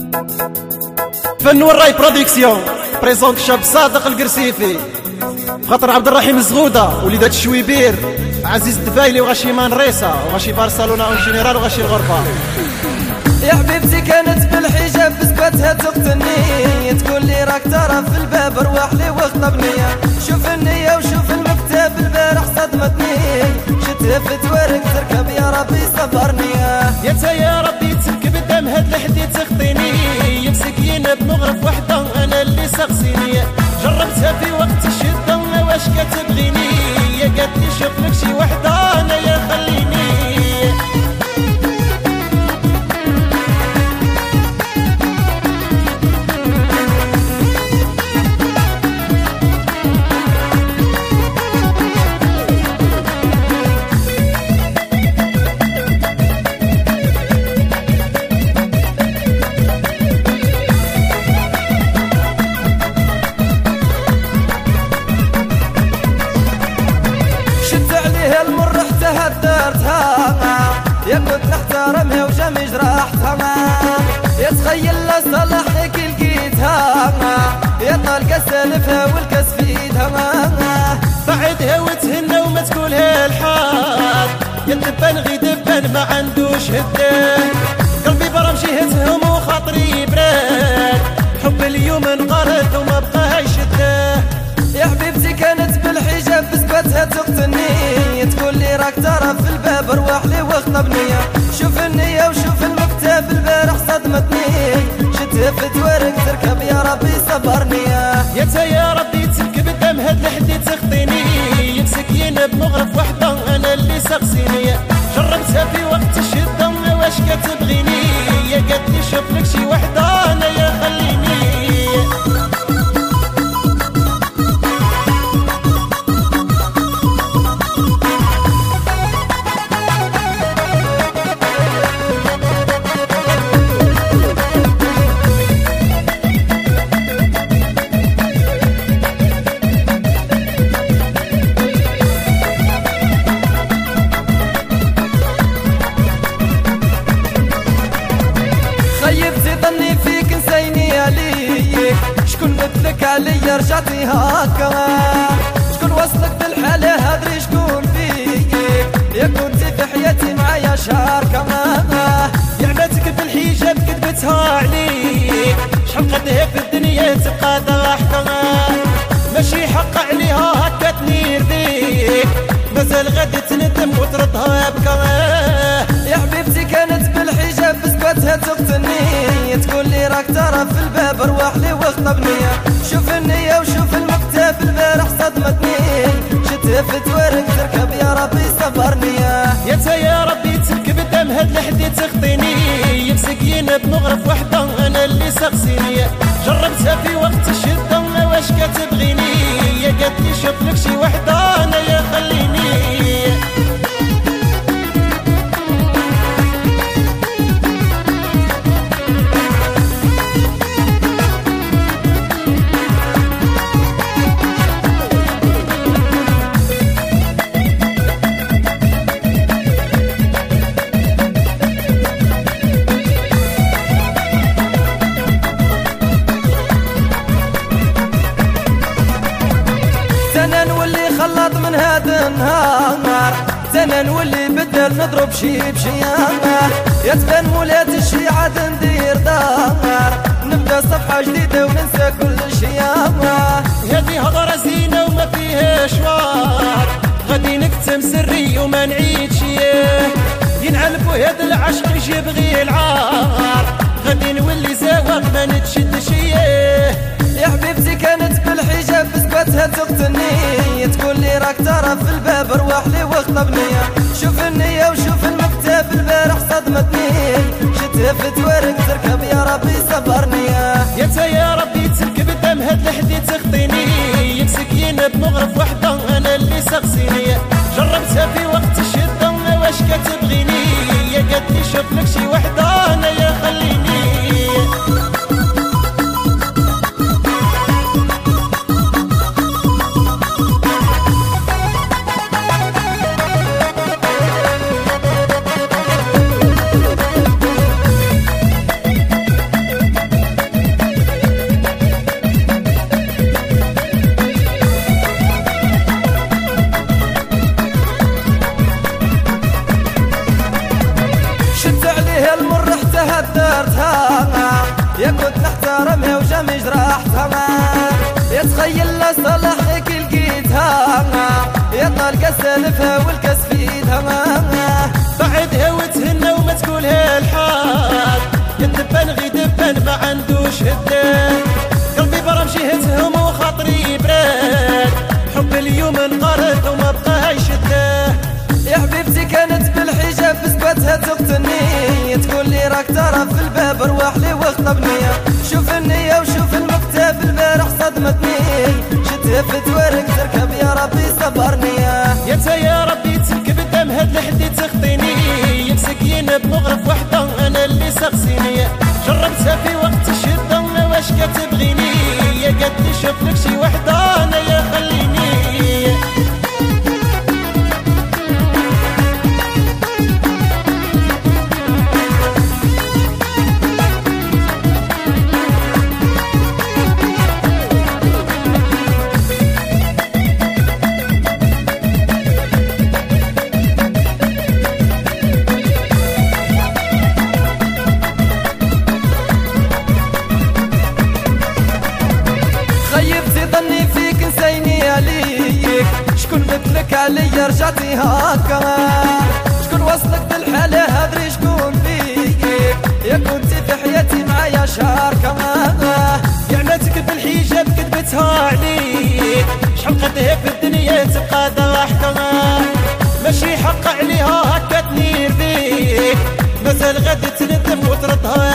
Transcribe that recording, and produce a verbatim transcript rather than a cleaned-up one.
فن والراي برودكسيون بريزونت شاب صادق القرسيفي خاطر عبد الرحيم الزغوده وليدات الشويبير عزيز الدفايلي وغاشي مانريسا وغاشي برشلونه اون جينيرال وغاشي الغرفه. يا حبيبتي كانت بالحجاب بسكوتها تقتلني، تقول لي راك ترى في الباب روح لي واخطبني. شوف النية وشوف المكتب البارح صدمتني، شتها في توارق تركب يا ربي صبرني. يا تا يا ربي تركب دم هاد الحديد تخطيني، يمسك ينب مغرف وحده انا اللي سقسيني. جربتها في وقت الشده واش كتبغيني، يا قالت لي شوف لك شي وحده انا يا خليني. يا كنت نحترمها وجامي جراحتها، يا تخيل لا صلحك لقيتها، يا طالقة سالفها والكاس في ايدها. بعدها وتهنى وما تقولها الحال، يا دبان غي دبان ما عندوش هدان. قلبي برا مجيهتهم وخاطري براد، حب اليوم انقرض وما بقى يشداه. يا حبيبتي كانت بالحجاب بسكوتها تقتلني، تقول لي راك ترى في الباب روح لي واخطبني. شوف النية وشوف المكتب البارح صدمتني، شتها في توارق تركب يا ربي صبرني. يا تا يا ربي تركب دم هاد الحديد تخطيني، يمسك ينب مغرف وحده انا اللي سقسيني. جربتها في وقت الشده واش كتبغيني، يا قالت لي شوف لك شي وحده انا يا خليني. خيبتي ظني فيك نسيني عليك، شكون مثلك عليا رجعتي هاكا، شكون وصلك بالحالة هادري شكون فيك، يا كنتي في حياتي معايا شاركة. نعمتك بالحجاب كتبتها عليك، شحال قدها في الدنيا تبقى ضحكة، ماشي حق عليها هكا تنير بيك، مازال غادي تندم وتردها بكا. يا حبيبتي كانت بالحجاب بسكوتها تقتلني، تقول لي راك ترى في الباب روح لي واخطبني. شوف النية وشوف المكتب البارح صدمتني، شتها في توارق تركب يا ربي صبرني. يا تا يا ربي تركب دم هاد الحديد تخطيني، يمسك ينب مغرف وحده انا اللي سقسيني. جربتها في وقت الشده واش كتبغيني، يا قالت لي شوف لك شي وحده انا يا خليني. سنة نولي خلط من هذا النهار، سنة نولي بدل نضرب شي بشي. يا تبان مولات الشي عاد ندير دار، نبدا صفحة جديدة وننسى كل شي. هذي هضرة زينة وما فيها شوار، غادي نكتم سري وما نعيد شيه، ينعلب هذا العشق يجيب غير العار، غادي نولي زواق ما نتشد شيه. يا حبيبتي كانت بالحجاب بسكوتها تقتلني، تقول لي راك ترى في الباب روح لي واخطبني. شوف النية وشوف المكتب البارح صدمتني، شتها في توارق تركب يا ربي صبرني. يا تا يا ربي تركب دم هاد الحديد تخطيني، يمسك ينب مغرف وحده انا اللي سقسيني. جربتها في وقت الشده واش كتبغيني، يا قالت لي شوف لك شي وحده انا يا خليني. قدرتها يا كنت نحترمها وجامي جرحتها يا تخيل لا صلحك لقيتها يا طلقة سالفها والكاس في ايدها بعدها وتهنى وما تقولها الحال يا دبان غي دبان ما عندوش هداه قلبي برا مشيهتهم وخاطري براد حب اليوم انقرض وما بقى يشداه يا حبيبتي كانت بالحجاب بسبتها تقتلني تقول لي راك ترى في الباب روح لي واخطبني شوف النية وشوف المكتب البارح صدمتني شتها في توارق تركب يا ربي صبرني يا تا يا ربي تركب الدم هاد لحدي تخطيني يمسكين بمغرف وحده انا اللي سقسيني جربتها في وقت الشده واش كتبغيني يا قد نشوف لك شي وحده انا يا خليني خيبتي ظني فيك نسيني عليك شكون مثلك عليا رجعتي هاكا شكون وصلك بالحالة هادري شكون فيك يا كنتي في حياتي معايا شاركة نعمتك بالحجاب كتبتها عليك شحال قدها في الدنيا تبقى ضحكة ماشي حق عليها هكا تنير بيك مازال غادي تندم وتردها